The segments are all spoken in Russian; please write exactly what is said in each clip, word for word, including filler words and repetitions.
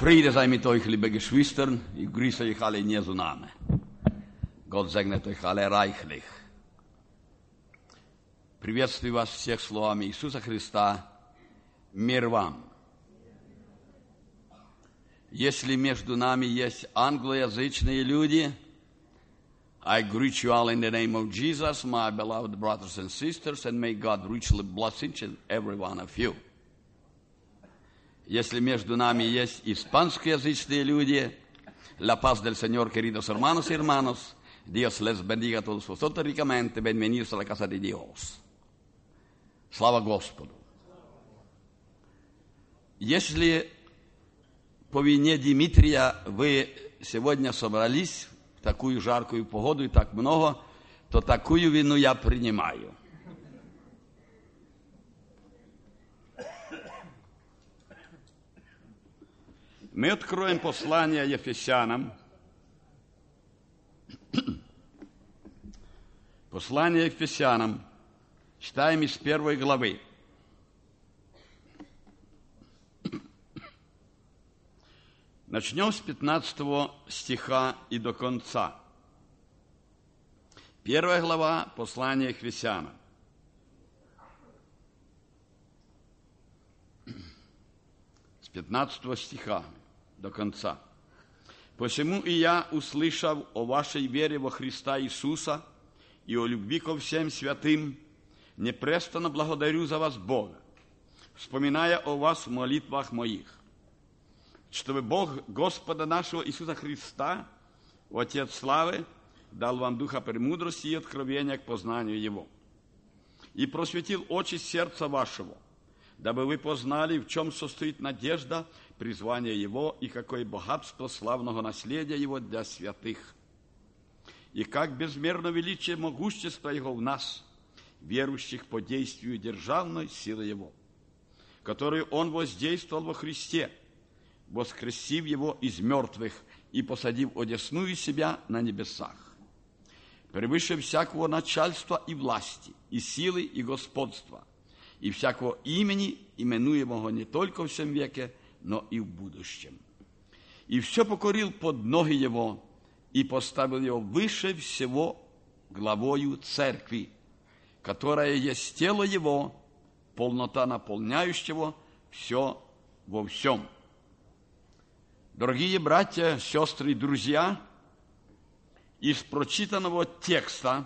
Friede sei mit euch, liebe Geschwister. Ich grüße euch alle in Jesu Namen. Gott segnet euch alle reichlich. Приветствую вас всех словами Иисуса Христа. Мир вам. Если между нами есть англоязычные люди, I greet you all in the name of Jesus, my beloved brothers and sisters, and may God richly bless each and every one of you. Если между нами есть испанскоязычные люди, la paz del Señor, queridos hermanos y hermanos, Dios les bendiga a todos vosotros ricamente, bienvenidos a la casa de Dios. Слава Господу! Если по вине Дмитрия вы сегодня собрались в такую жаркую погоду и так много, то такую вину я принимаю. Мы откроем послание Ефесянам. Послание Ефесянам. Читаем из первой главы. Начнем с пятнадцатого стиха и до конца. Первая глава послания Ефесянам. С пятнадцатого стиха до конца. «Посему и я, услышав о вашей вере во Христа Иисуса и о любви ко всем святым, непрестанно благодарю за вас Бога, вспоминая о вас в молитвах моих, чтобы Бог Господа нашего Иисуса Христа, Отец славы, дал вам духа премудрости и откровения к познанию Его, и просветил очи сердца вашего, дабы вы познали, в чем состоит надежда призвания Его и какое богатство славного наследия Его для святых, и как безмерно величие могущества Его в нас, верующих по действию державной силы Его, которую Он воздействовал во Христе, воскресив Его из мертвых и посадив одесную себя на небесах, превыше всякого начальства и власти, и силы, и господства, и всякого имени, именуемого не только в всем веке, но и в будущем. И все покорил под ноги Его, и поставил Его выше всего главою церкви, которая есть тело Его, полнота наполняющего все во всем. Дорогие братья, сестры и друзья, из прочитанного текста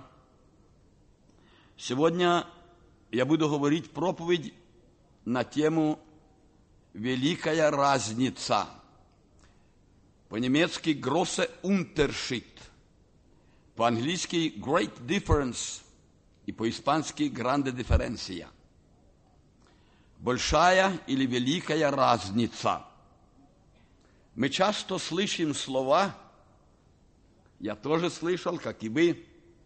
сегодня я буду говорить проповедь на тему «Великая разница». По-немецки «Große Unterschied», по-английски «Great Difference» и по-испански «Grande Differencia». Большая или великая разница. Мы часто слышим слова, я тоже слышал, как и вы,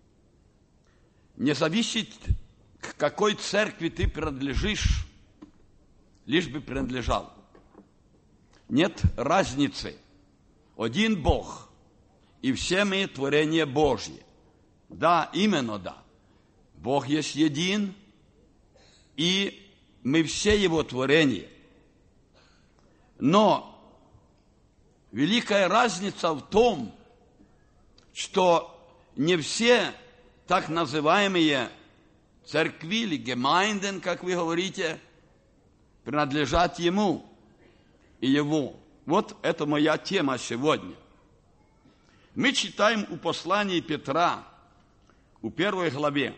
не зависит, к какой церкви ты принадлежишь, лишь бы принадлежал. Нет разницы. Один Бог, и все мы творение Божье. Да, именно да. Бог есть един, и мы все Его творение. Но великая разница в том, что не все так называемые церкви или гемайнден, как вы говорите, принадлежат Ему и Его. Вот это моя тема сегодня. Мы читаем у послания Петра, у первой главе.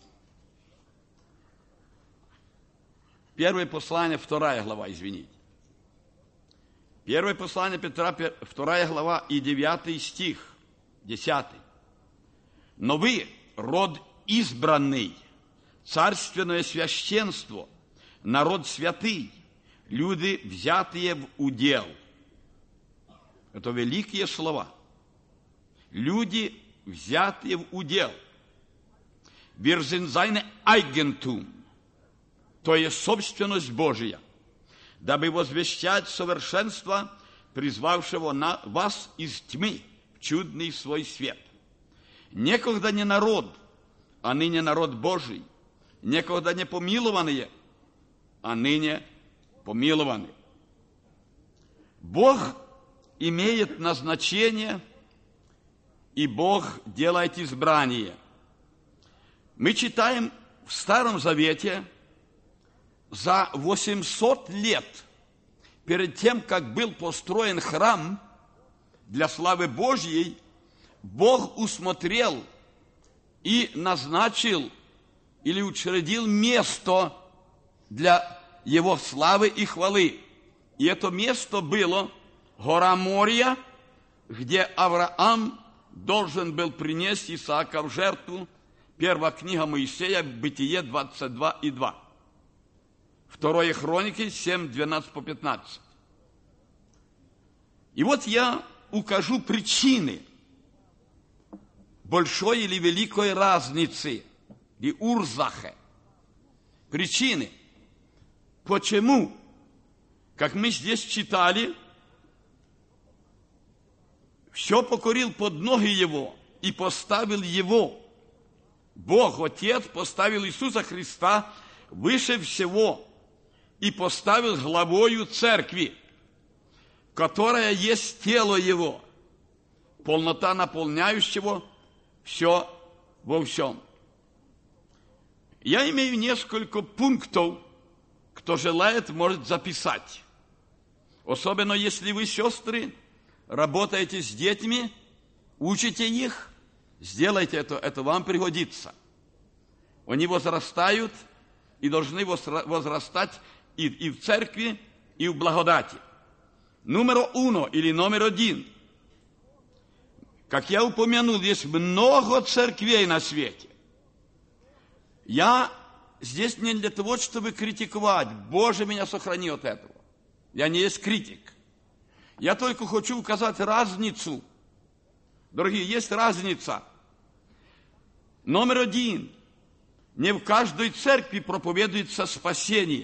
Первое послание, вторая глава, извините. Первое послание Петра, вторая глава и девятый стих, десятый. «Но вы, род избранный, царственное священство, народ святый, люди, взятые в удел». Это великие слова. Люди, взятые в удел. «Wir sind seine Eigentum», то есть собственность Божия, дабы возвещать совершенство, призвавшего на вас из тьмы в чудный свой свет. Некогда не народ, а ныне народ Божий, некогда не помилованные, а ныне помилованы. Бог имеет назначение, и Бог делает избрание. Мы читаем в Старом Завете, за восемьсот лет перед тем, как был построен храм для славы Божьей, Бог усмотрел и назначил или учредил место для Его славы и хвалы. И это место было гора Мория, где Авраам должен был принести Исаака в жертву. Первая книга Моисея, Бытие двадцать два и два. Второе Хроники семь, двенадцать по пятнадцать. И вот я укажу причины большой или великой разницы, и урзахе. Причины, почему, как мы здесь читали, все покорил под ноги Его и поставил Его. Бог, Отец, поставил Иисуса Христа выше всего и поставил главою церкви, которая есть тело Его, полнота наполняющего все во всем. Я имею несколько пунктов, кто желает, может записать. Особенно, если вы, сестры, работаете с детьми, учите их, сделайте это, это вам пригодится. Они возрастают и должны возрастать и, и в церкви, и в благодати. Номер уно или номер один. Как я упомянул, есть много церквей на свете. Я здесь не для того, чтобы критиковать. Боже, меня сохрани от этого. Я не есть критик. Я только хочу указать разницу. Дорогие, есть разница. Номер один. Не в каждой церкви проповедуется спасение.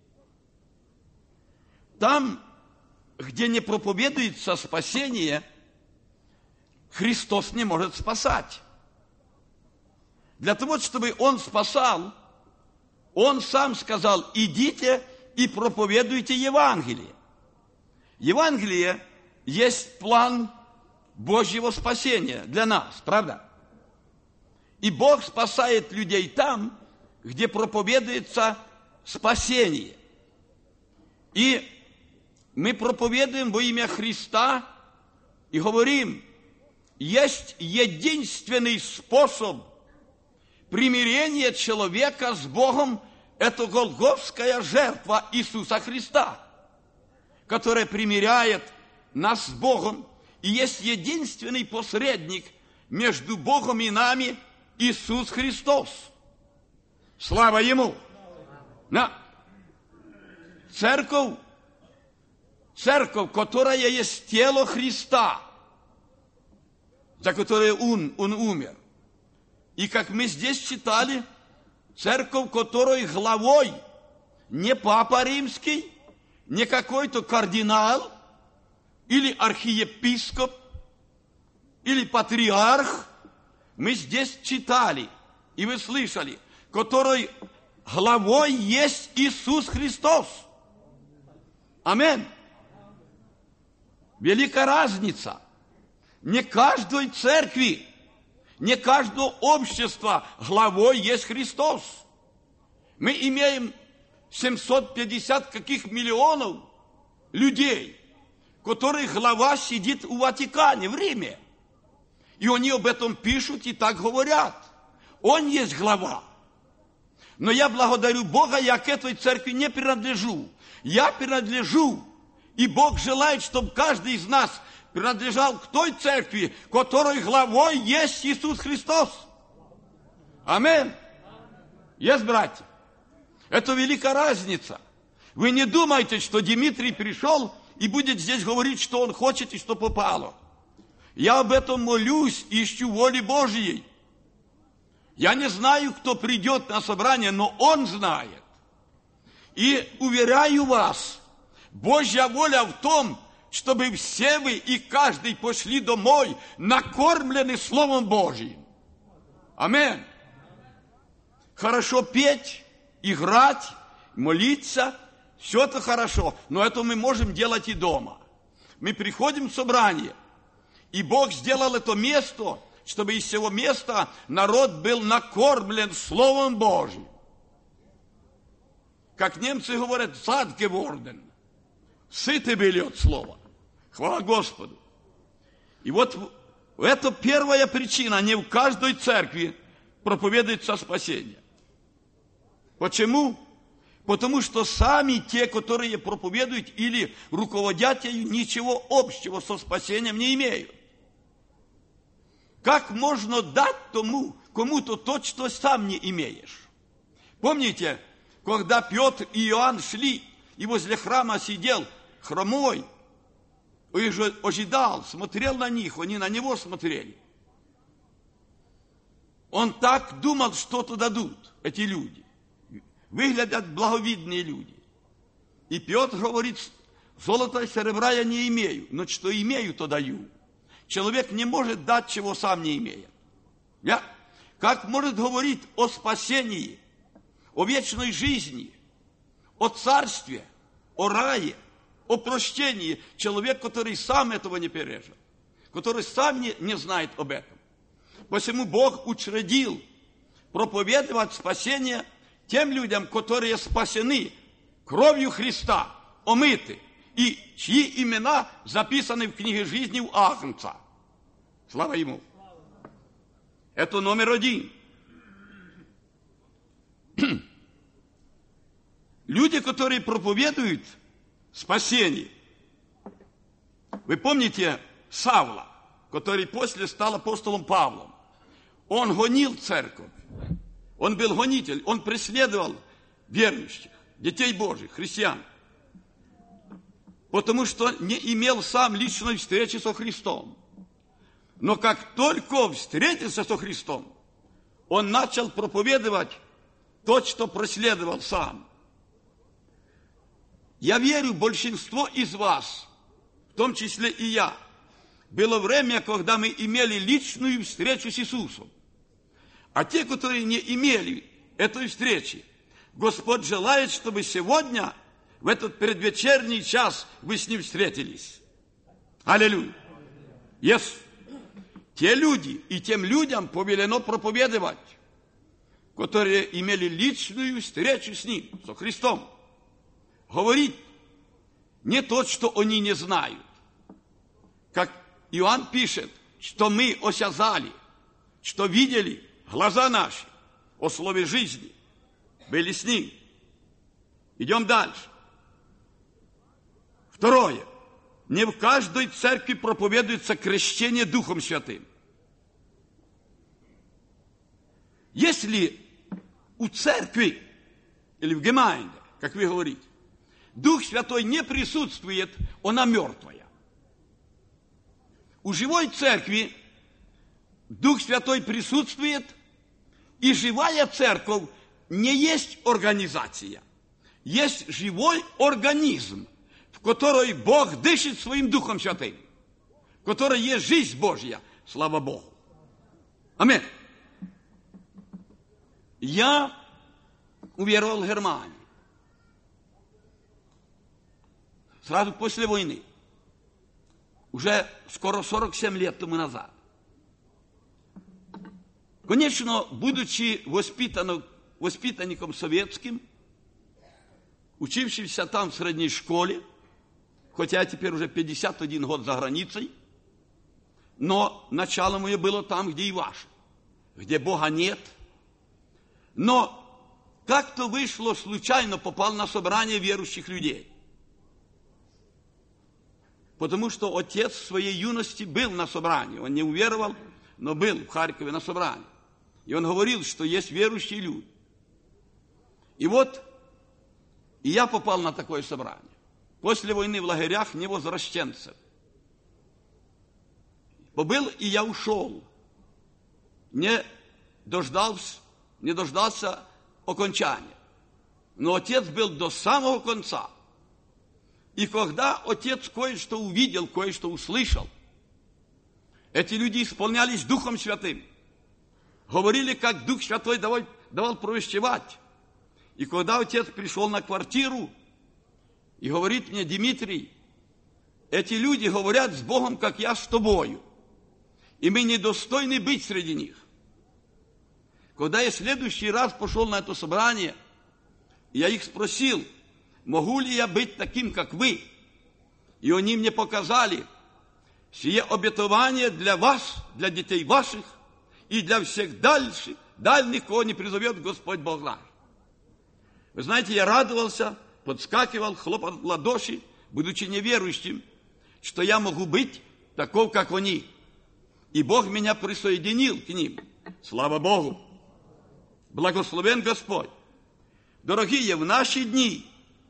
Там, где не проповедуется спасение, Христос не может спасать. Для того, чтобы Он спасал, Он сам сказал: идите и проповедуйте Евангелие. Евангелие есть план Божьего спасения для нас, правда? И Бог спасает людей там, где проповедуется спасение. И мы проповедуем во имя Христа и говорим: есть единственный способ примирения человека с Богом, это голгофская жертва Иисуса Христа, которая примиряет нас с Богом, и есть единственный посредник между Богом и нами, Иисус Христос. Слава Ему! Да. Церковь, церковь, которая есть тело Христа, за которое Он, Он умер. И как мы здесь читали, церковь, которой главой не Папа Римский, не какой-то кардинал, или архиепископ, или патриарх, мы здесь читали, и вы слышали, которой главой есть Иисус Христос. Аминь. Великая разница. Не каждой церкви, не каждого общества главой есть Христос. Мы имеем семьсот пятьдесят каких миллионов людей, которых глава сидит в Ватикане, в Риме. И они об этом пишут и так говорят. Он есть глава. Но я благодарю Бога, я к этой церкви не принадлежу. Я принадлежу. И Бог желает, чтобы каждый из нас принадлежал к той церкви, которой главой есть Иисус Христос. Аминь. Есть, братья? Это великая разница. Вы не думайте, что Дмитрий пришел и будет здесь говорить, что он хочет и что попало. Я об этом молюсь и ищу воли Божьей. Я не знаю, кто придет на собрание, но он знает. И уверяю вас, Божья воля в том, чтобы все вы и каждый пошли домой накормлены Словом Божьим. Аминь. Хорошо петь, играть, молиться, все это хорошо, но это мы можем делать и дома. мы приходим в собрание, и Бог сделал это место, чтобы из всего места народ был накормлен Словом Божьим. Как немцы говорят, satt geworden. Сыты были от слова. Хвала Господу. И вот это первая причина. Не в каждой церкви проповедуется спасение. Почему? Потому что сами те, которые проповедуют или руководят ею, ничего общего со спасением не имеют. Как можно дать тому, кому-то то, что сам не имеешь? Помните, когда Петр и Иоанн шли, и возле храма сидел хромой, и ожидал, смотрел на них, они на него смотрели. Он так думал, что-то дадут эти люди. Выглядят благовидные люди. И Петр говорит, золота и серебра я не имею, но что имею, то даю. Человек не может дать, чего сам не имеет. Я? Как может говорить о спасении, о вечной жизни, о царстве, о рае, о прощении человек, который сам этого не пережил, который сам не, не знает об этом. Посему Бог учредил проповедовать спасение тем людям, которые спасены кровью Христа, омыты, и чьи имена записаны в книге жизни у Агнца. Слава Ему! Это номер один. Люди, которые проповедуют спасение. Вы помните Савла, который после стал апостолом Павлом? Он гонил церковь. Он был гонитель. Он преследовал верующих, детей Божьих, христиан. Потому что не имел сам личной встречи со Христом. Но как только встретился со Христом, он начал проповедовать то, что преследовал сам. Я верю, большинство из вас, в том числе и я, было время, когда мы имели личную встречу с Иисусом. А те, которые не имели этой встречи, Господь желает, чтобы сегодня, в этот предвечерний час, вы с Ним встретились. Аллилуйя! Yes. Те люди и тем людям повелено проповедовать, которые имели личную встречу с Ним, со Христом. Говорит не то, что они не знают. Как Иоанн пишет, что мы осязали, что видели глаза наши о слове жизни, были с Ним. Идем дальше. Второе. Не в каждой церкви проповедуется крещение Духом Святым. Если у церкви или в гемайнде, как вы говорите, Дух Святой не присутствует, она мертвая. У живой церкви Дух Святой присутствует, и живая церковь не есть организация. Есть живой организм, в который Бог дышит своим Духом Святым, в которой есть жизнь Божья. Слава Богу. Аминь. Я уверовал в Германию. Сразу после войны. Уже скоро сорок семь лет тому назад. Конечно, будучи воспитанным, воспитанником советским, учившимся там в средней школе, хотя я теперь уже пятьдесят один год за границей, но начало мое было там, где и ваше, где Бога нет. Но как-то вышло, случайно попал на собрание верующих людей. Потому что отец в своей юности был на собрании. Он не уверовал, но был в Харькове на собрании. И он говорил, что есть верующие люди. И вот, и я попал на такое собрание. После войны в лагерях невозвращенцев. Побыл, и я ушел. Не дождался, не дождался окончания. Но отец был до самого конца. И когда отец кое-что увидел, кое-что услышал, эти люди исполнялись Духом Святым. Говорили, как Дух Святой давал, давал провещевать. И когда отец пришел на квартиру и говорит мне: Дмитрий, эти люди говорят с Богом, как я с тобою, и мы недостойны быть среди них. Когда я в следующий раз пошел на это собрание, я их спросил, могу ли я быть таким, как вы? И они мне показали, сие обетование для вас, для детей ваших и для всех дальших, дальних, кого не призовет Господь Бог наш. Вы знаете, я радовался, подскакивал, хлопал в ладоши, будучи неверующим, что я могу быть таков, как они. И Бог меня присоединил к ним. Слава Богу! Благословен Господь! Дорогие, в наши дни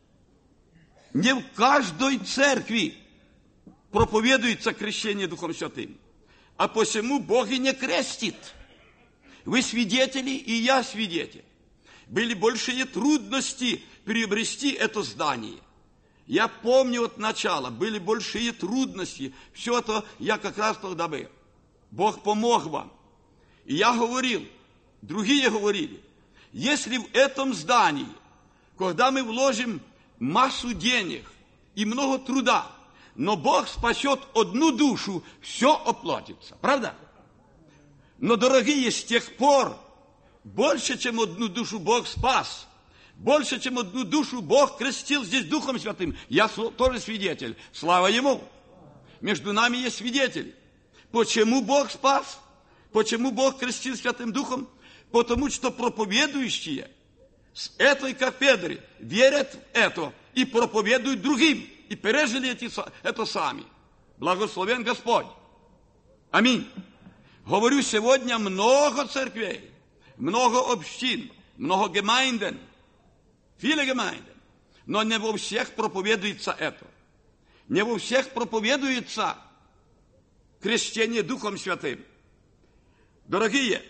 не в каждой церкви проповедуется крещение Духом Святым, а посему Бог и не крестит. Вы свидетели, и я свидетель. Были большие трудности приобрести это здание. Я помню от начала, были большие трудности. Все это я как раз тогда был. Бог помог вам. И я говорил, другие говорили, если в этом здании, когда мы вложим массу денег и много труда, но Бог спасет одну душу, все оплатится. Правда? Но, дорогие, с тех пор больше, чем одну душу Бог спас, больше, чем одну душу Бог крестил здесь Духом Святым. Я тоже свидетель. Слава Ему. Между нами есть свидетели. Почему Бог спас? Почему Бог крестил Святым Духом? Потому что проповедующие с этой кафедры верят в это и проповедуют другим. И пережили эти, это сами. Благословен Господь. Аминь. Говорю, сегодня много церквей, много общин, много гемайнден, viele гемайнден. Но не во всех проповедуется это. Не во всех проповедуется крещение Духом Святым. Дорогие,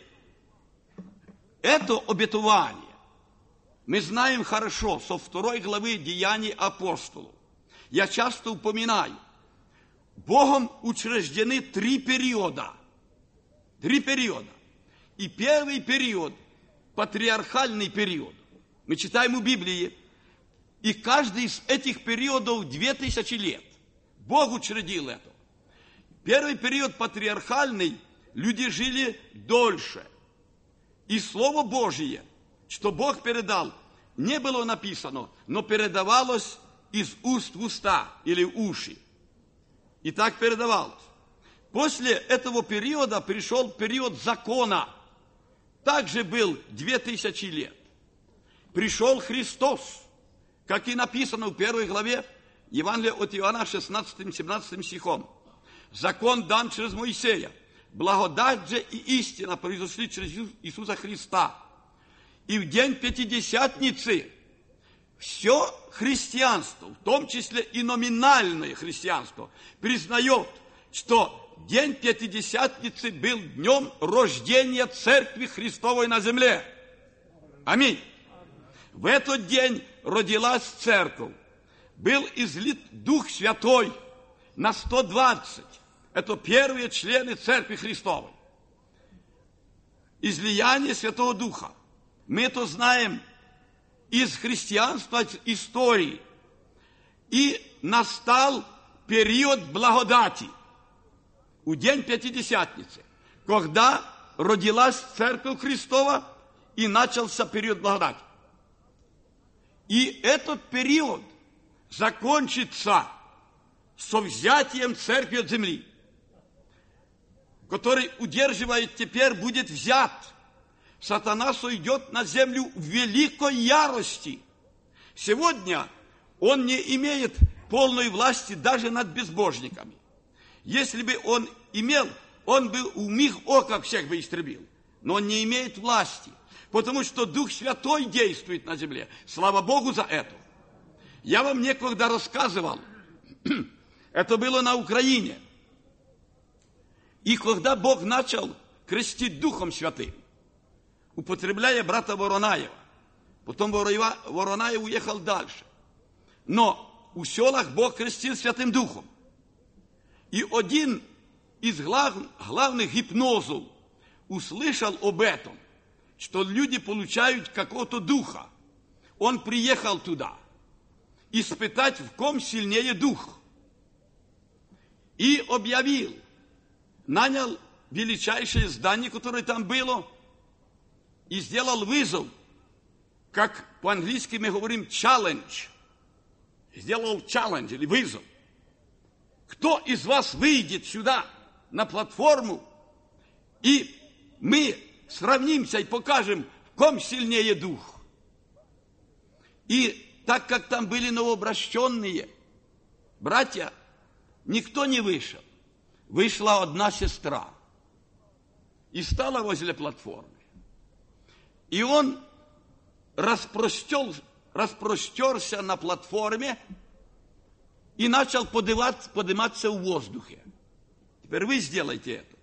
это обетование мы знаем хорошо со второй главы Деяний апостолов. Я часто упоминаю, Богом учреждены три периода. Три периода. И первый период, патриархальный период. Мы читаем у Библии, и каждый из этих периодов две тысячи лет. Бог учредил это. Первый период патриархальный, люди жили дольше. И Слово Божие, что Бог передал, не было написано, но передавалось из уст в уста или в уши. И так передавалось. После этого периода пришел период закона. Также был две тысячи лет. Пришел Христос, как и написано в первой главе Евангелия от Иоанна шестнадцатым-семнадцатым стихом. Закон дан через Моисея. Благодать же и истина произошли через Иисуса Христа. И в день Пятидесятницы все христианство, в том числе и номинальное христианство, признает, что день Пятидесятницы был днем рождения Церкви Христовой на земле. Аминь. В этот день родилась Церковь. Был излит Дух Святой на сто двадцать. Это первые члены Церкви Христовой. Излияние Святого Духа. Мы это знаем из христианства, из истории. И настал период благодати. У день Пятидесятницы, когда родилась Церковь Христова и начался период благодати. И этот период закончится со взятием Церкви от земли, который удерживает теперь, будет взят. Сатана сойдет на землю в великой ярости. Сегодня он не имеет полной власти даже над безбожниками. Если бы он имел, он бы у них ока всех бы истребил. Но он не имеет власти, потому что Дух Святой действует на земле. Слава Богу за это. Я вам некогда рассказывал, это было на Украине. И когда Бог начал крестить Духом Святым, употребляя брата Воронаева, потом Воронаев уехал дальше. Но у селах Бог крестил Святым Духом. И один из глав, главных гипнозов услышал об этом, что люди получают какого-то духа. Он приехал туда, испытать, в ком сильнее дух. и объявил, нанял величайшее здание, которое там было, и сделал вызов, как по-английски мы говорим challenge. Сделал challenge или вызов. Кто из вас выйдет сюда на платформу, и мы сравнимся и покажем, в ком сильнее дух. И так как там были новообращенные братья, никто не вышел. Вышла одна сестра и стала возле платформы. И он распростер, распростерся на платформе и начал подниматься, подниматься в воздухе. Теперь вы сделайте это.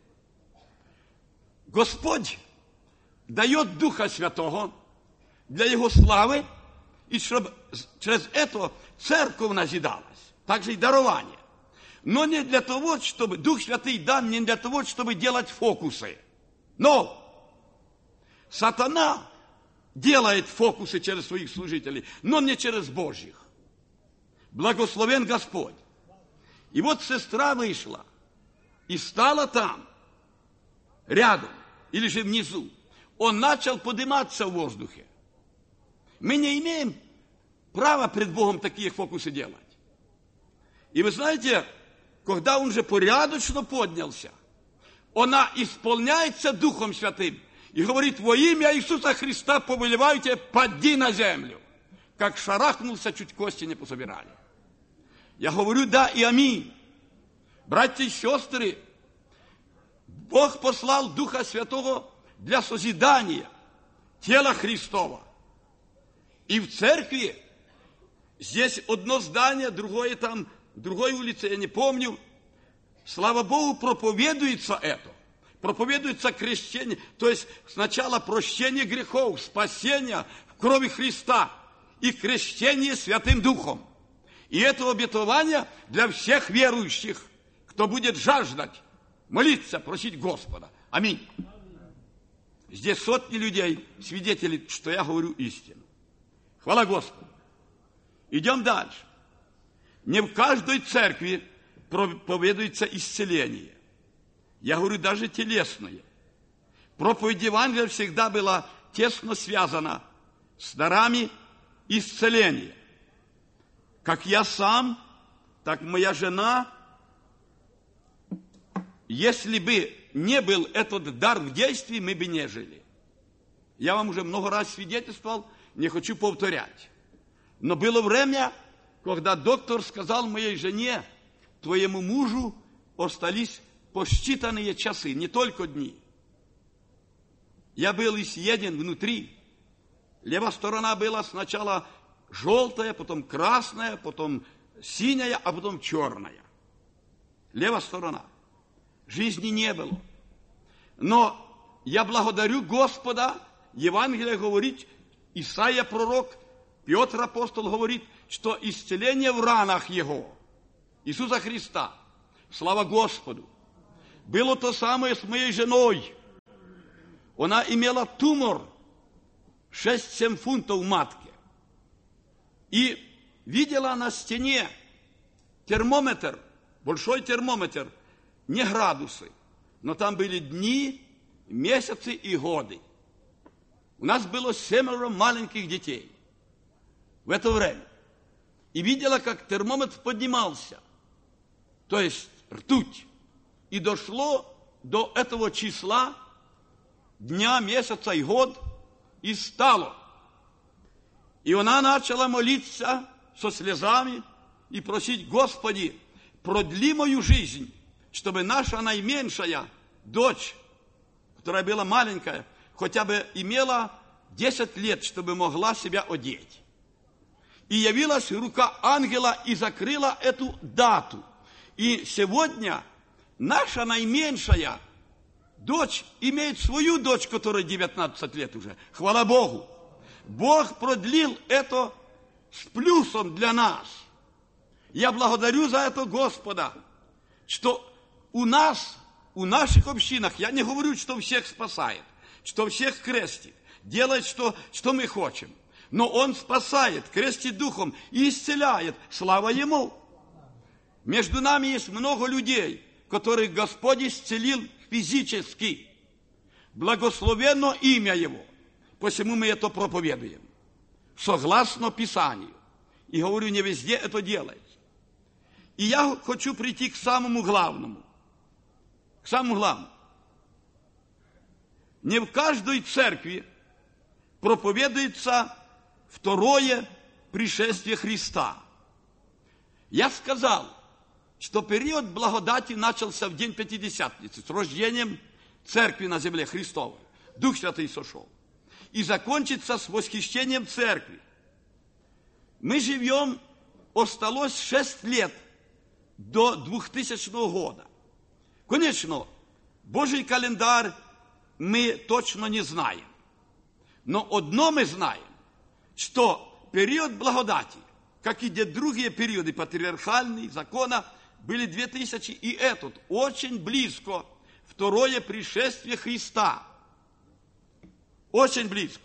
Господь дает Духа Святого для Его славы, и чтобы через это церковь назидалась. Также и дарование. Но не для того, чтобы Дух Святый дан не для того, чтобы делать фокусы. Но сатана делает фокусы через своих служителей, но не через Божьих. Благословен Господь. И вот сестра вышла и стала там, рядом, или же внизу. Он начал подниматься в воздухе. Мы не имеем права пред Богом такие фокусы делать. И вы знаете, когда он же порядочно поднялся, она исполняется Духом Святым и говорит: во имя Иисуса Христа повелеваю тебе, пади на землю. Как шарахнулся, чуть кости не пособирали. Я говорю да и аминь. Братья и сестры, Бог послал Духа Святого для созидания тела Христова. И в церкви здесь одно здание, другое там, в другой улице, я не помню. Слава Богу, проповедуется это. Проповедуется крещение, то есть сначала прощение грехов, спасение в крови Христа и крещение Святым Духом. И это обетование для всех верующих, кто будет жаждать, молиться, просить Господа. Аминь. Здесь сотни людей, свидетелей, что я говорю истину. Хвала Господу. Идем дальше. Не в каждой церкви проповедуется исцеление. Я говорю, даже телесное. Проповедь Евангелия всегда была тесно связана с дарами исцеления. Как я сам, так моя жена. Если бы не был этот дар в действии, мы бы не жили. Я вам уже много раз свидетельствовал, не хочу повторять. Но было время, когда доктор сказал моей жене: твоему мужу остались посчитанные часы, не только дни. Я был изъеден внутри. Левая сторона была сначала желтая, потом красная, потом синяя, а потом черная. Левая сторона. Жизни не было. Но я благодарю Господа. Евангелие говорит, Исаия пророк, Петр апостол говорит, что исцеление в ранах Его, Иисуса Христа, слава Господу. Было то самое с моей женой. Она имела тумор шесть-семь фунтов в матке. И видела на стене термометр, большой термометр, не градусы, но там были дни, месяцы и годы. У нас было семеро маленьких детей в это время. И видела, как термометр поднимался, то есть ртуть. И дошло до этого числа, дня, месяца и год, и стало. И она начала молиться со слезами и просить: Господи, продли мою жизнь, чтобы наша наименьшая дочь, которая была маленькая, хотя бы имела десять лет, чтобы могла себя одеть. И явилась рука ангела и закрыла эту дату. И сегодня наша наименьшая дочь имеет свою дочь, которой девятнадцать лет уже. Хвала Богу. Бог продлил это с плюсом для нас. Я благодарю за это Господа, что у нас, у наших общинах, я не говорю, что всех спасает, что всех крестит, делает, что, что мы хотим. Но Он спасает, крестит духом и исцеляет. Слава Ему! Между нами есть много людей, которых Господь исцелил физически. Благословенно имя Его. Посему мы это проповедуем. Согласно Писанию. И говорю, не везде это делается. И я хочу прийти к самому главному. К самому главному. Не в каждой церкви проповедуется второе пришествие Христа. Я сказал, что период благодати начался в день Пятидесятницы, с рождением церкви на земле Христовой. Дух Святый сошел. И закончится с восхищением церкви. Мы живем, осталось шесть лет до двухтысячного года. Конечно, Божий календарь мы точно не знаем. Но одно мы знаем, что период благодати, как и другие периоды патриархальные, закона, были две тысячи, и этот очень близко, второе пришествие Христа. Очень близко.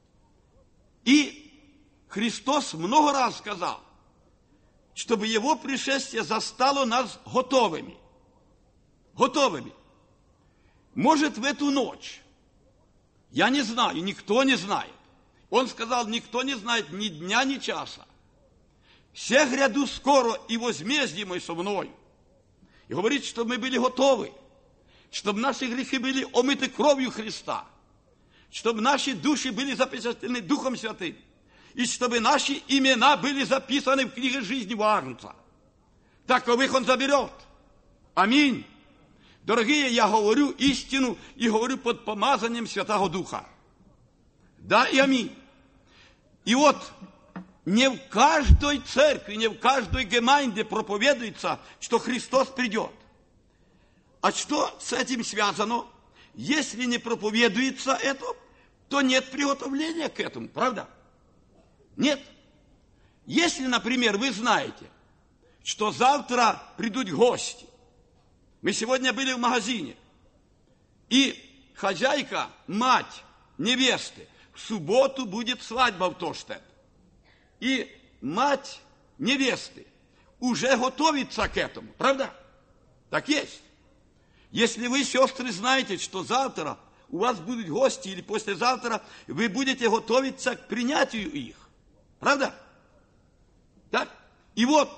И Христос много раз сказал, чтобы Его пришествие застало нас готовыми. Готовыми. Может, в эту ночь, я не знаю, никто не знает. Он сказал, никто не знает ни дня, ни часа. Все гряду скоро, и возмездие мой со мной. И говорит, чтобы мы были готовы, чтобы наши грехи были омыты кровью Христа, чтобы наши души были запечатлены Духом Святым, и чтобы наши имена были записаны в книге жизни у Агнца. Таковых Он заберет. Аминь. Дорогие, я говорю истину и говорю под помазанием Святого Духа. Да и аминь. И вот не в каждой церкви, не в каждой гемайнде проповедуется, что Христос придет. А что с этим связано? Если не проповедуется это, то нет приготовления к этому, правда? Нет. Если, например, вы знаете, что завтра придут гости. Мы сегодня были в магазине, и хозяйка, мать невесты, в субботу будет свадьба в Тоштет. И мать невесты уже готовится к этому, правда? Так есть. Если вы, сестры, знаете, что завтра у вас будут гости или послезавтра, вы будете готовиться к принятию их. Правда? Так? И вот,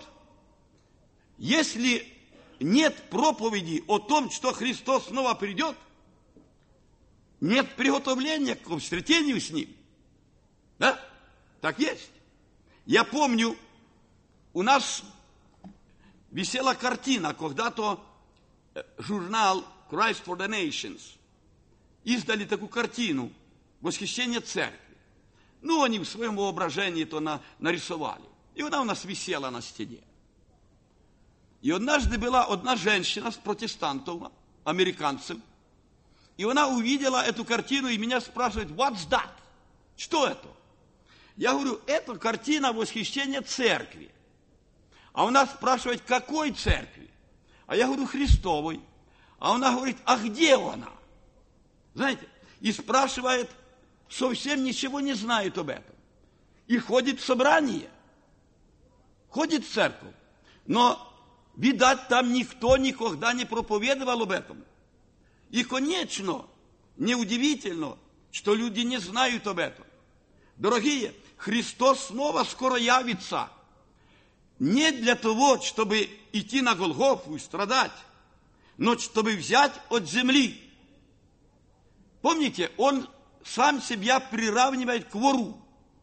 если нет проповеди о том, что Христос снова придет, нет приготовления к встретению с Ним. Да? Так есть. Я помню, у нас висела картина, когда-то журнал Christ for the Nations издали такую картину «Восхищение церкви». Ну, они в своем воображении то на, нарисовали. И она у нас висела на стене. И однажды была одна женщина с протестантов, американцев, и она увидела эту картину и меня спрашивает, what's that? Что это? Я говорю, это картина восхищения церкви. А она спрашивает, какой церкви? А я говорю, Христовой. А она говорит, а где она? Знаете, и спрашивает, совсем ничего не знает об этом. И ходит в собрание, ходит в церковь. Но, видать, там никто никогда не проповедовал об этом. И, конечно, неудивительно, что люди не знают об этом. Дорогие, Христос снова скоро явится. Не для того, чтобы идти на Голгофу и страдать, но чтобы взять от земли. Помните, Он сам себя приравнивает к вору.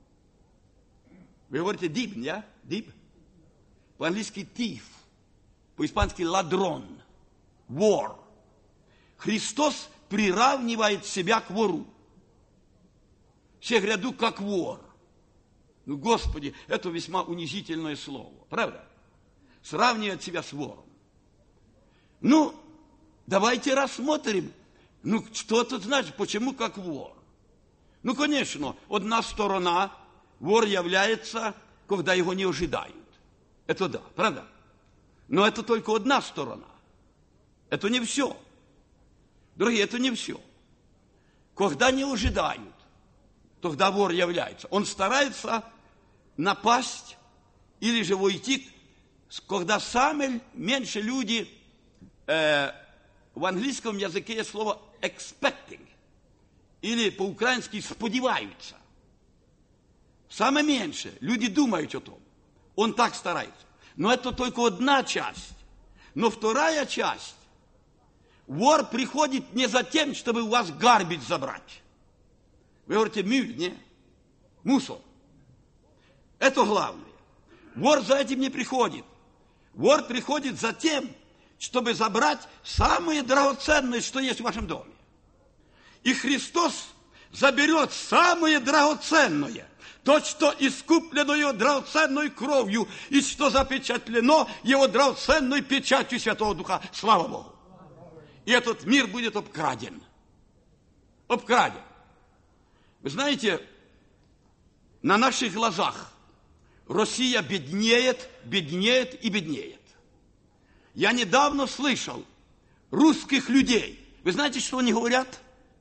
Вы говорите «диб», не? «Диб». По-английски «thief», по-испански «ладрон», «вор». Христос приравнивает себя к вору. Все говорят, как вор. Ну, Господи, это весьма унизительное слово. Правда? Сравнивать себя с вором. Ну, давайте рассмотрим, ну, что это значит, почему как вор. Ну, конечно, одна сторона, вор является, когда его не ожидают. Это да, правда? Но это только одна сторона. Это не все. Дорогие, это не все. Когда не ожидают, тогда вор является. Он старается напасть или же войти когда самые меньше люди, э, в английском языке есть слово expecting, или по-украински сподіваються. Самое меньше люди думают о том. Он так старается. Но это только одна часть. Но вторая часть. Вор приходит не за тем, чтобы у вас гарбич забрать. Вы говорите, мюль, не? Мусор. Это главное. Вор за этим не приходит. Вор приходит за тем, чтобы забрать самое драгоценное, что есть в вашем доме. И Христос заберет самое драгоценное, то, что искуплено Его драгоценной кровью, и что запечатлено Его драгоценной печатью Святого Духа. Слава Богу! И этот мир будет обкраден. Обкраден. Вы знаете, на наших глазах Россия беднеет, беднеет и беднеет. Я недавно слышал русских людей. Вы знаете, что они говорят?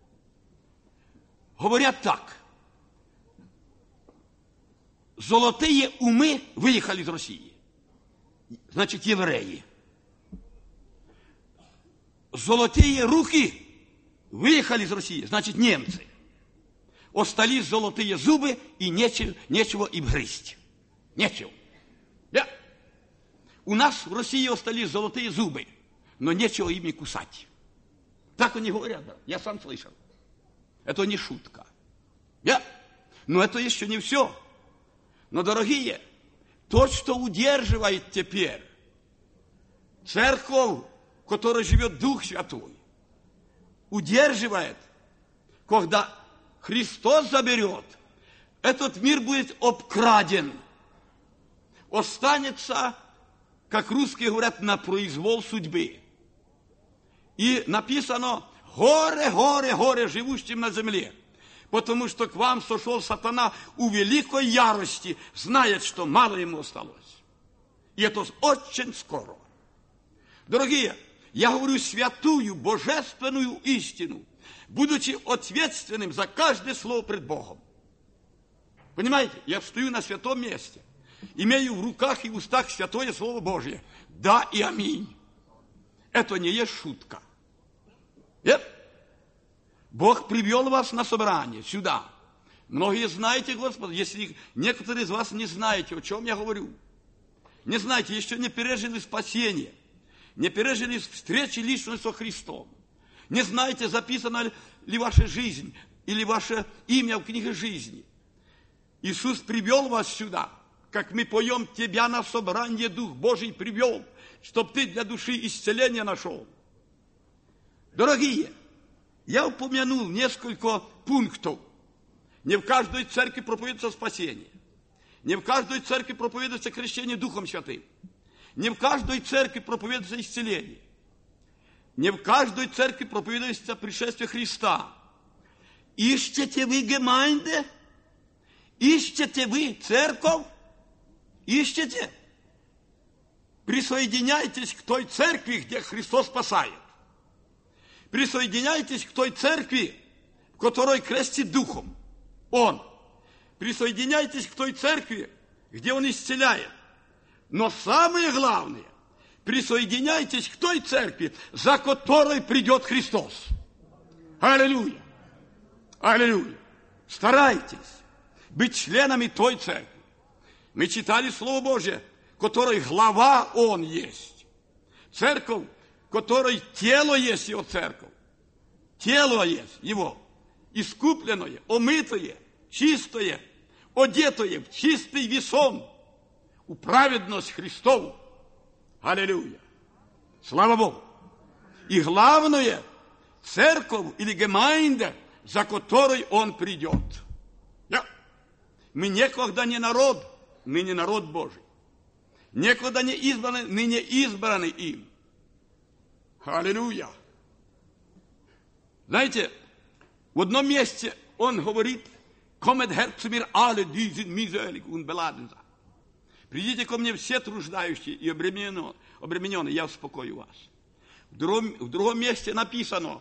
Говорят так. Золотые умы выехали из России. Значит, евреи. Золотые руки выехали из России. Значит, немцы. Остались золотые зубы, и нечего, нечего им грызть. Нечего. Да. У нас в России остались золотые зубы, но нечего ими кусать. Так они говорят, да. Я сам слышал. Это не шутка. Да. Но это еще не все. Но, дорогие, то, что удерживает теперь церковь, в которой живет Дух Святой, удерживает, когда Христос заберет, этот мир будет обкраден. Останется, как русские говорят, на произвол судьбы. И написано, горе, горе, горе живущим на земле. Потому что к вам сошел сатана у великой ярости, знает, что мало ему осталось. И это очень скоро. Дорогие, я говорю святую, божественную истину, будучи ответственным за каждое слово пред Богом. Понимаете, я стою на святом месте, имею в руках и в устах святое Слово Божье. Да и аминь. Это не есть шутка. Нет? Бог привел вас на собрание сюда. Многие знаете, Господа, если некоторые из вас не знаете, о чем я говорю. Не знаете, еще не пережили спасение, не пережили встречи лично со Христом. Не знаете, записана ли ваша жизнь или ваше имя в книге жизни. Иисус привел вас сюда, как мы поем, тебя на собрание Дух Божий привел, чтоб ты для души исцеления нашел. Дорогие, я упомянул несколько пунктов. Не в каждой церкви проповедуется спасение. Не в каждой церкви проповедуется крещение Духом Святым. Не в каждой церкви проповедуется исцеление. Не в каждой церкви проповедуется пришествие Христа. Ищете вы гемайнде? Ищете вы церковь? Ищете? Присоединяйтесь к той церкви, где Христос спасает. Присоединяйтесь к той церкви, в которой крестит Духом Он. Присоединяйтесь к той церкви, где Он исцеляет. Но самое главное, присоединяйтесь к той церкви, за которой придет Христос. Аллилуйя! Аллилуйя! Старайтесь быть членами той церкви. Мы читали Слово Божье, которой глава Он есть. Церковь, которой тело есть Его церковь. Тело есть Его. Искупленное, омытое, чистое, одетое в чистый весон. У праведность Христову. Аллилуйя. Слава Богу. И главное, церковь или гемайнда, за которой Он придет. Да. Мы некогда не народ, мы не народ Божий. Некогда не избраны, мы не избраны им. Аллилуйя. Знаете, в одном месте он говорит, «Kommet her zu mir alle, die sind mühselig und beladen sind». Придите ко мне все труждающие и обремененные, я успокою вас. В другом, в другом месте написано,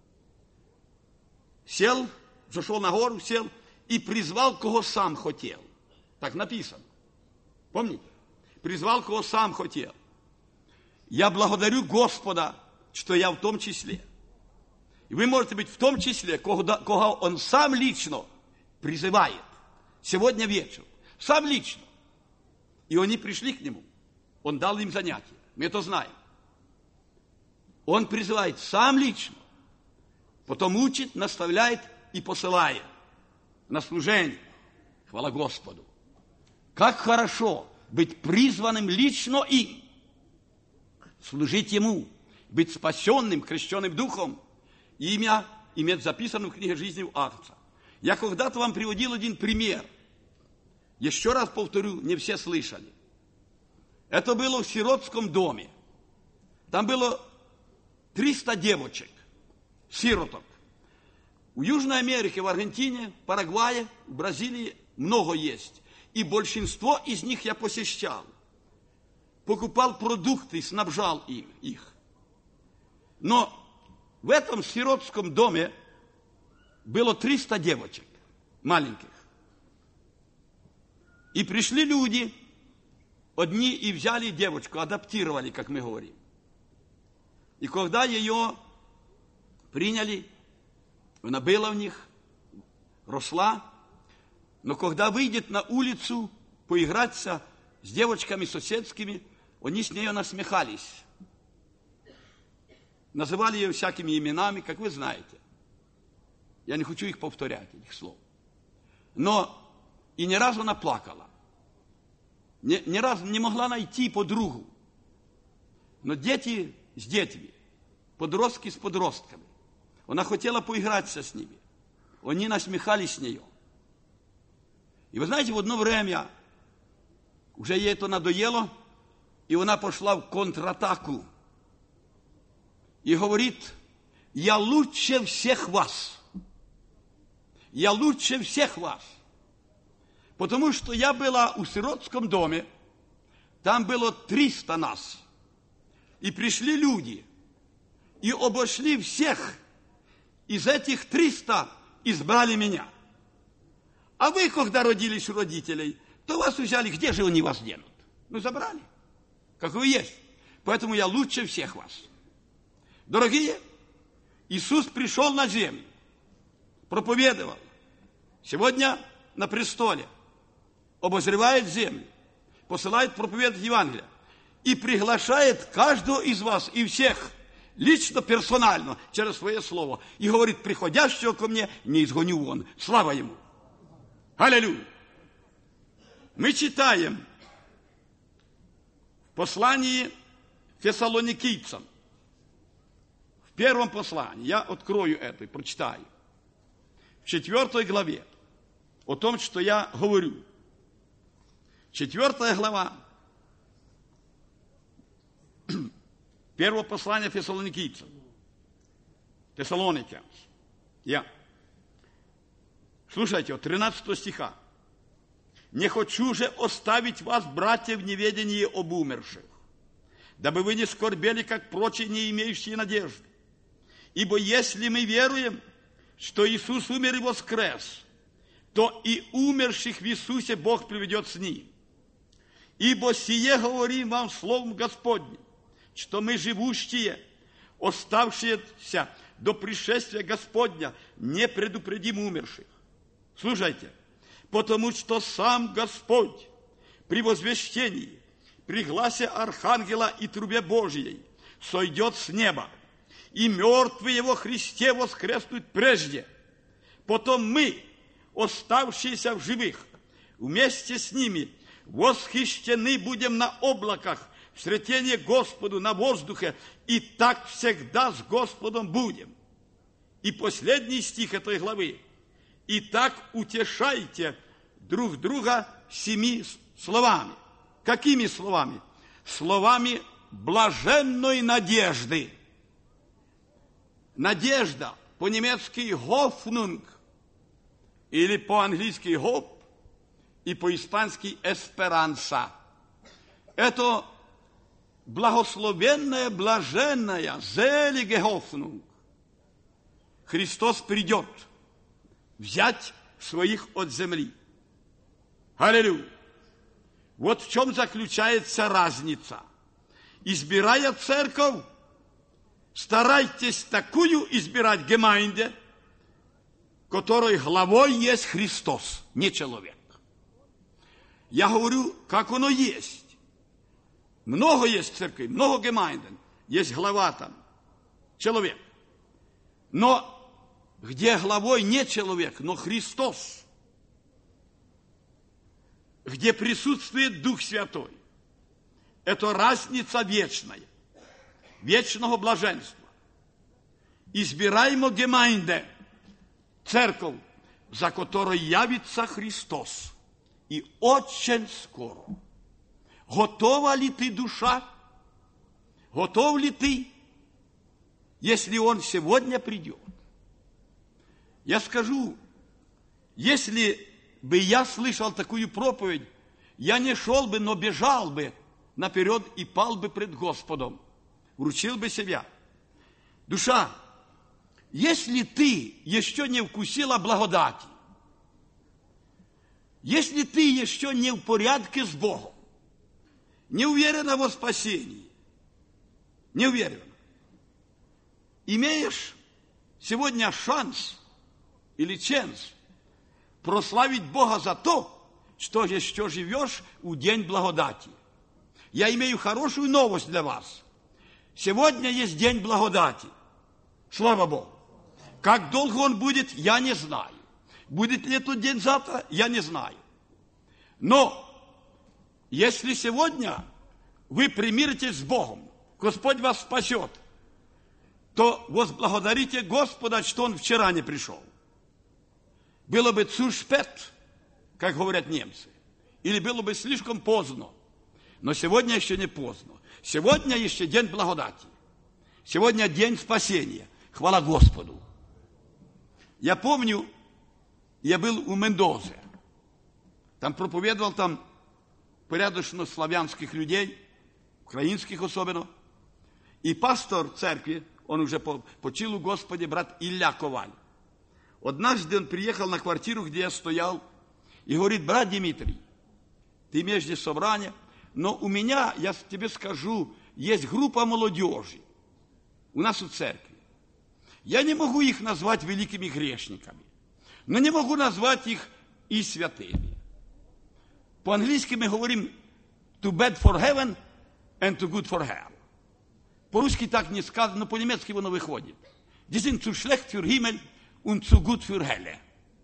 сел, зашел на гору, сел и призвал, кого сам хотел. Так написано. Помните? призвал, кого сам хотел. Я благодарю Господа, что я в том числе. И вы можете быть в том числе, кого, кого Он сам лично призывает. Сегодня вечером. Сам лично. И они пришли к Нему. Он дал им занятия. Мы это знаем. Он призывает сам лично. Потом учит, наставляет и посылает на служение. Хвала Господу. Как хорошо быть призванным лично им. Служить Ему. Быть спасенным, крещенным Духом. Имя иметь записано в книге жизни у Агнца. Я когда-то вам приводил один пример. Еще раз повторю, не все слышали. Это было в сиротском доме. Там было триста девочек, сироток. В Южной Америке, в Аргентине, Парагвае, в Бразилии много есть. И большинство из них я посещал. Покупал продукты, снабжал им их. Но в этом сиротском доме было триста девочек маленьких. И пришли люди, одни и взяли девочку, адаптировали, как мы говорим. И когда ее приняли, она была в них, росла, но когда выйдет на улицу поиграться с девочками соседскими, они с нею насмехались. Называли ее всякими именами, как вы знаете. Я не хочу их повторять, этих слов. Но и ни разу она плакала. Ни, ни разу не могла найти подругу. Но дети с детьми, подростки с подростками. Она хотела поиграться с ними. Они насмехались с нее. И вы знаете, в одно время уже ей это надоело, и она пошла в контратаку. И говорит: я лучше всех вас. Я лучше всех вас. Потому что я была у сиротском доме, там было триста нас. И пришли люди, и обошли всех. Из этих триста избрали меня. А вы, когда родились у родителей, то вас взяли, где же они вас денут? Ну, забрали, как вы есть. Поэтому я лучше всех вас. Дорогие, Иисус пришел на землю, проповедовал. Сегодня на престоле. Обозревает землю, посылает проповедовать Евангелие и приглашает каждого из вас и всех лично, персонально, через свое слово. И говорит: приходящего ко мне не изгоню вон. Слава Ему! Аллилуйя! Мы читаем в послании Фессалоникийцам, в первом послании, я открою это и прочитаю, в четвертой главе, о том, что я говорю. Четвертая глава первого послания Фессалоникийцам. Thessalonians. Я. Слушайте, от тринадцатого стиха. «Не хочу же оставить вас, братья, в неведении об умерших, дабы вы не скорбели, как прочие, не имеющие надежды. Ибо если мы веруем, что Иисус умер и воскрес, то и умерших в Иисусе Бог приведет с Ним. Ибо сие говорим вам словом Господним, что мы живущие, оставшиеся до пришествия Господня, не предупредим умерших». Слушайте, потому что сам Господь при возвещении, при гласе архангела и трубе Божьей сойдет с неба, и мертвые во Христе воскреснут прежде. Потом мы, оставшиеся в живых, вместе с ними восхищены будем на облаках, в сретении Господу на воздухе, и так всегда с Господом будем. И последний стих этой главы. «Итак утешайте друг друга семи словами». Какими словами? Словами блаженной надежды. Надежда, по-немецки «Hoffnung», или по-английски «hope», и по-испански «esperanza». Это благословенная, блаженная, selige Hoffnung. Христос придет взять своих от земли. Аллилуйя! Вот в чем заключается разница. Избирая церковь, старайтесь такую избирать гемайнде, которой главой есть Христос, не человек. Я говорю, как оно есть. Много есть церквей, много гемайнден, есть глава там, человек. Но где главой не человек, но Христос, где присутствует Дух Святой, это разница вечная, вечного блаженства. Избираемо гемайнде, церковь, за которой явится Христос. И очень скоро. Готова ли ты, душа? Готов ли ты, если Он сегодня придет? Я скажу, если бы я слышал такую проповедь, я не шел бы, но бежал бы наперед и пал бы пред Господом, вручил бы себя. Душа, если ты еще не вкусила благодати, если ты еще не в порядке с Богом, не уверена во спасении, не уверена, имеешь сегодня шанс или шанс прославить Бога за то, что еще живешь в день благодати. Я имею хорошую новость для вас. Сегодня есть день благодати. Слава Богу. Как долго он будет, я не знаю. Будет ли этот день завтра, я не знаю. Но если сегодня вы примиритесь с Богом, Господь вас спасет, то возблагодарите Господа, что Он вчера не пришел. Было бы zu spät, как говорят немцы, или было бы слишком поздно. Но сегодня еще не поздно. Сегодня еще день благодати. Сегодня день спасения. Хвала Господу. Я помню, я был у Мендозе. Там проповедовал там порядочно славянских людей, украинских особенно. И пастор церкви, он уже почил у Господи, брат Илья Коваль. Однажды он приехал на квартиру, где я стоял, и говорит: брат Дмитрий, ты имеешь здесь собрание, но у меня, я тебе скажу, есть группа молодежи у нас в церкви. Я не могу их назвать великими грешниками, но не могу назвать их и святыми. По-английски мы говорим too bad for heaven and too good for hell. По-русски так не сказано, но по-немецки оно выходит. Die sind zu schlecht für Himmel und zu gut für Hölle.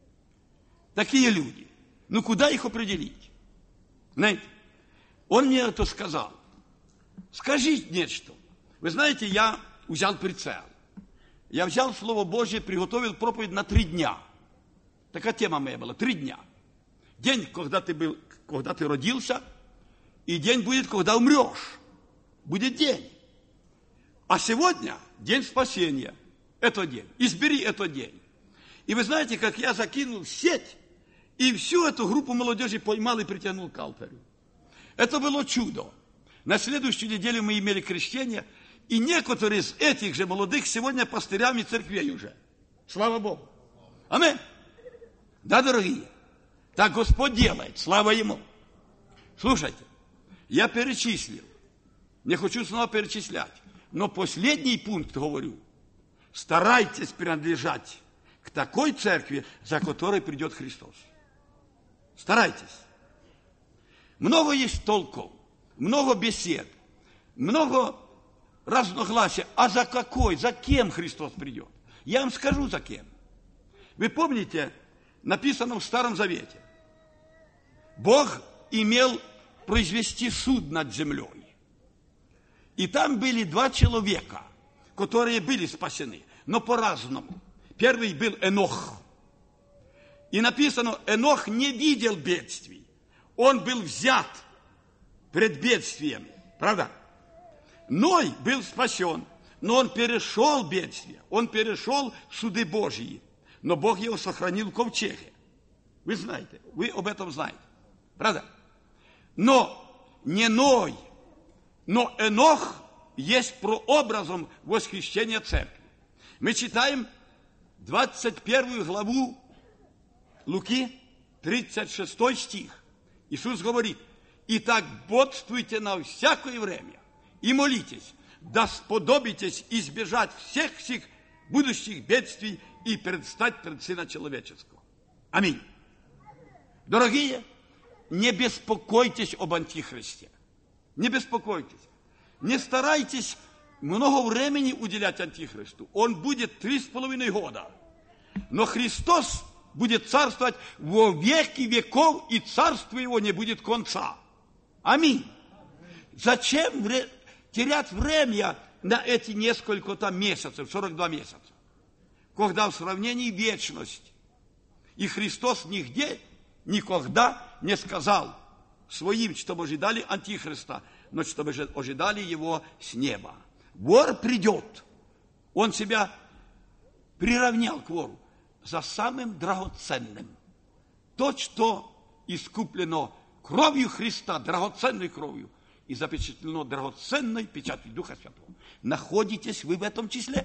Такие люди. Ну, куда их определить? Знаете, он мне это сказал. Скажите нечто. Вы знаете, я взял прицел. Я взял Слово Божье, приготовил проповедь на три дня. Такая тема моя была, три дня. День, когда ты, был, когда ты родился, и день будет, когда умрешь. Будет день. А сегодня день спасения. Это день. Избери этот день. И вы знаете, как я закинул сеть, и всю эту группу молодежи поймал и притянул к алтарю. Это было чудо. На следующей неделе мы имели крещение, и некоторые из этих же молодых сегодня пастырями церквей уже. Слава Богу. Аминь. Да, дорогие. Так Господь делает. Слава Ему. Слушайте, я перечислил. Не хочу снова перечислять. Но последний пункт говорю. Старайтесь принадлежать к такой церкви, за которой придет Христос. Старайтесь. Много есть толков, много бесед, много разногласий. А за какой, за кем Христос придет? Я вам скажу, за кем. Вы помните, написано в Старом Завете. Бог имел произвести суд над землей. И там были два человека, которые были спасены, но по-разному. Первый был Энох. И написано, Энох не видел бедствий. Он был взят пред бедствиями. Правда? Ной был спасен, но он перешел бедствия. Он перешел суды Божьи. Но Бог его сохранил в ковчеге. Вы знаете, вы об этом знаете. Правда? Но не Ной, но Энох есть прообразом восхищения церкви. Мы читаем двадцать первую главу Луки, тридцать шестой стих. Иисус говорит: Итак, бодствуйте на всякое время и молитесь, да сподобитесь избежать всех всех будущих бедствий и предстать пред Сына Человеческого. Аминь. Дорогие, не беспокойтесь об Антихристе. Не беспокойтесь. Не старайтесь много времени уделять Антихристу. Он будет три с половиной года. Но Христос будет царствовать во веки веков, и царство его не будет конца. Аминь. Зачем вре- терять время на эти несколько там месяцев, сорок два месяца, когда в сравнении вечность. И Христос нигде, никогда не сказал своим, чтобы ожидали Антихриста, но чтобы ожидали его с неба. Вор придет. Он себя приравнял к вору за самым драгоценным. То, что искуплено кровью Христа, драгоценной кровью, и запечатлено драгоценной печатью Духа Святого. Находитесь вы в этом числе?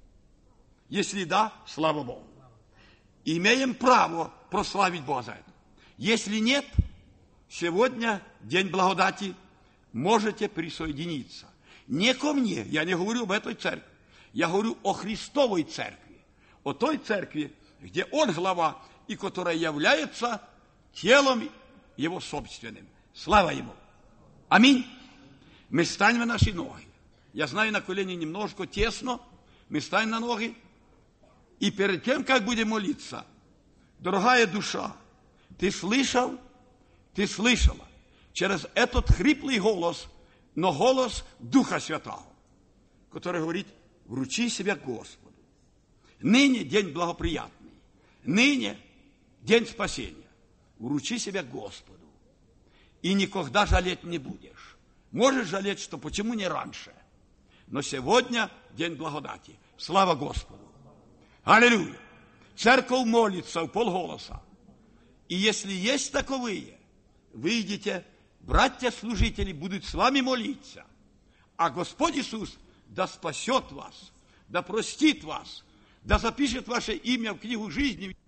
Если да, слава Богу. Имеем право прославить Бога за это. Если нет, сегодня день благодати, можете присоединиться. Не ко мне, я не говорю об этой церкви, я говорю о Христовой церкви, о той церкви, где Он глава, и которая является телом Его собственным. Слава Ему! Аминь! Мы станем на наши ноги. Я знаю, на колени немножко тесно, мы станем на ноги, и перед тем, как будем молиться, дорогая душа, ты слышал, ты слышала через этот хриплый голос, но голос Духа Святого, который говорит: вручи себя Господу. Ныне день благоприятный, ныне день спасения. Вручи себя Господу, и никогда жалеть не будешь. Можешь жалеть, что почему не раньше, но сегодня день благодати. Слава Господу! Аллилуйя! Церковь молится в полголоса. И если есть таковые, выйдите, братья-служители будут с вами молиться. А Господь Иисус да спасет вас, да простит вас, да запишет ваше имя в книгу жизни.